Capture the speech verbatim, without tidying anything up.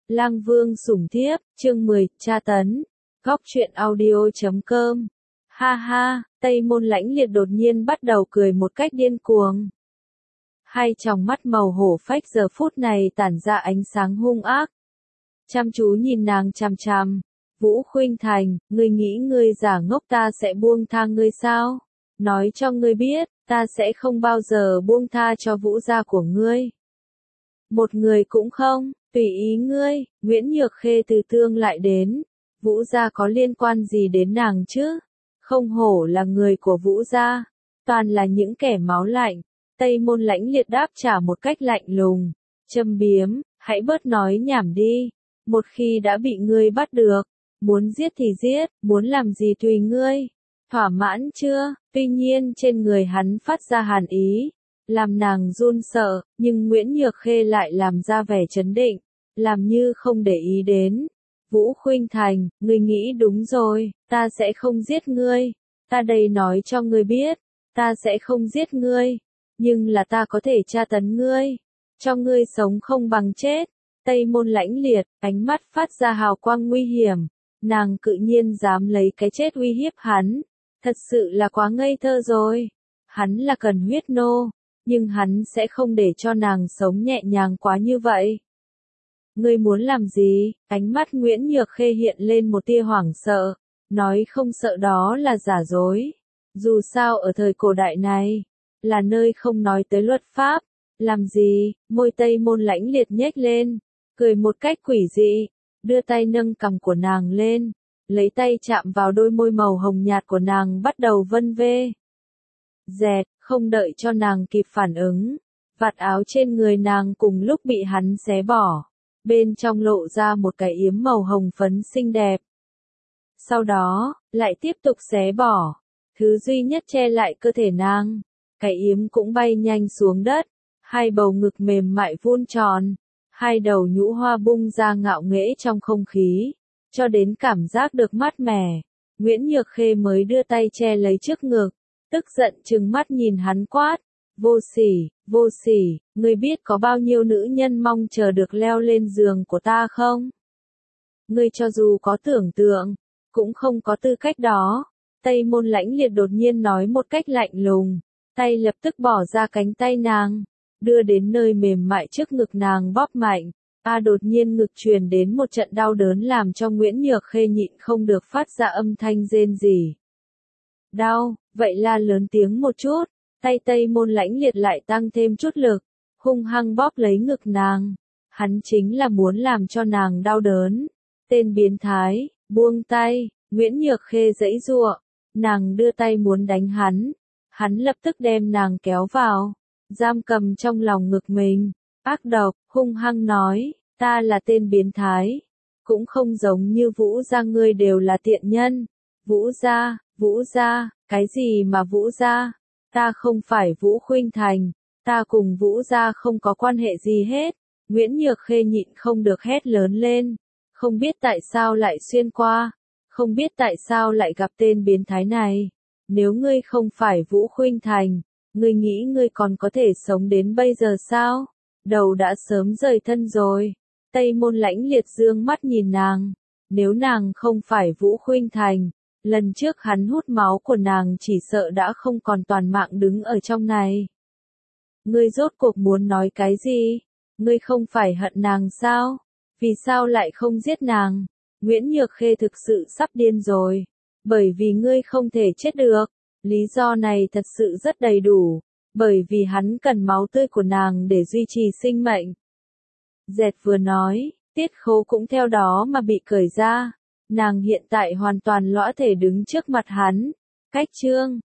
Lang Vương sủng thiếp, chương mười, tra tấn. Góc truyện audio chấm com. Ha ha, Tây Môn Lãnh Liệt đột nhiên bắt đầu cười một cách điên cuồng. Hai tròng mắt màu hổ phách giờ phút này tản ra ánh sáng hung ác. Chăm chú nhìn nàng chằm chằm. Vũ Khuynh Thành, ngươi nghĩ ngươi giả ngốc ta sẽ buông tha ngươi sao? Nói cho ngươi biết, ta sẽ không bao giờ buông tha cho Vũ gia của ngươi. Một người cũng không, tùy ý ngươi. Nguyễn Nhược Khê từ tương lại đến. Vũ gia có liên quan gì đến nàng chứ? Không hổ là người của Vũ gia, toàn là những kẻ máu lạnh. Tây Môn Lãnh Liệt đáp trả một cách lạnh lùng, châm biếm, hãy bớt nói nhảm đi. Một khi đã bị ngươi bắt được, muốn giết thì giết, muốn làm gì tùy ngươi. Thỏa mãn chưa? Tuy nhiên trên người hắn phát ra hàn ý, làm nàng run sợ, nhưng Nguyễn Nhược Khê lại làm ra vẻ trấn định, làm như không để ý đến. Vũ Khuynh Thành, ngươi nghĩ đúng rồi, ta sẽ không giết ngươi. Ta đây nói cho ngươi biết, ta sẽ không giết ngươi, nhưng là ta có thể tra tấn ngươi, cho ngươi sống không bằng chết. Tây Môn Lãnh Liệt, ánh mắt phát ra hào quang nguy hiểm, nàng cự nhiên dám lấy cái chết uy hiếp hắn, thật sự là quá ngây thơ rồi. Hắn là cần huyết nô, nhưng hắn sẽ không để cho nàng sống nhẹ nhàng quá như vậy. Ngươi muốn làm gì? Ánh mắt Nguyễn Nhược Khê hiện lên một tia hoảng sợ, nói không sợ đó là giả dối. Dù sao ở thời cổ đại này, là nơi không nói tới luật pháp. Làm gì? Môi Tây Môn Lãnh Liệt nhếch lên, cười một cách quỷ dị, đưa tay nâng cằm của nàng lên, lấy tay chạm vào đôi môi màu hồng nhạt của nàng bắt đầu vân vê. Dẹt, không đợi cho nàng kịp phản ứng, vạt áo trên người nàng cùng lúc bị hắn xé bỏ. Bên trong lộ ra một cái yếm màu hồng phấn xinh đẹp. Sau đó, lại tiếp tục xé bỏ. Thứ duy nhất che lại cơ thể nàng. Cái yếm cũng bay nhanh xuống đất. Hai bầu ngực mềm mại vuông tròn. Hai đầu nhũ hoa bung ra ngạo nghễ trong không khí. Cho đến cảm giác được mát mẻ. Nguyễn Nhược Khê mới đưa tay che lấy trước ngực. Tức giận trừng mắt nhìn hắn quát. Vô sỉ, vô sỉ, ngươi biết có bao nhiêu nữ nhân mong chờ được leo lên giường của ta không? Ngươi cho dù có tưởng tượng, cũng không có tư cách đó. Tây Môn Lãnh Liệt đột nhiên nói một cách lạnh lùng, tay lập tức bỏ ra cánh tay nàng, đưa đến nơi mềm mại trước ngực nàng bóp mạnh. A đột nhiên ngực truyền đến một trận đau đớn làm cho Nguyễn Nhược Khê nhịn không được phát ra âm thanh rên rỉ. Đau, vậy la lớn tiếng một chút. Tay Tây Môn Lãnh Liệt lại tăng thêm chút lực, hung hăng bóp lấy ngực nàng. Hắn chính là muốn làm cho nàng đau đớn. Tên biến thái, buông tay. Nguyễn Nhược Khê giãy giụa, nàng đưa tay muốn đánh hắn. Hắn lập tức đem nàng kéo vào, giam cầm trong lòng ngực mình. Ác độc, hung hăng nói, ta là tên biến thái, cũng không giống như Vũ gia ngươi đều là tiện nhân. Vũ gia, Vũ gia, cái gì mà Vũ gia? Ta không phải Vũ Khuynh Thành, ta cùng Vũ gia không có quan hệ gì hết. Nguyễn Nhược Khê nhịn không được hét lớn lên, không biết tại sao lại xuyên qua, không biết tại sao lại gặp tên biến thái này. Nếu ngươi không phải Vũ Khuynh Thành, ngươi nghĩ ngươi còn có thể sống đến bây giờ sao? Đầu đã sớm rời thân rồi. Tây Môn Lãnh Liệt dương mắt nhìn nàng, nếu nàng không phải Vũ Khuynh Thành, lần trước hắn hút máu của nàng chỉ sợ đã không còn toàn mạng đứng ở trong này. Ngươi rốt cuộc muốn nói cái gì? Ngươi không phải hận nàng sao? Vì sao lại không giết nàng? Nguyễn Nhược Khê thực sự sắp điên rồi. Bởi vì ngươi không thể chết được. Lý do này thật sự rất đầy đủ. Bởi vì hắn cần máu tươi của nàng để duy trì sinh mệnh. Dẹt vừa nói, tiết khố cũng theo đó mà bị cởi ra. Nàng hiện tại hoàn toàn lõa thể đứng trước mặt hắn. Cách chương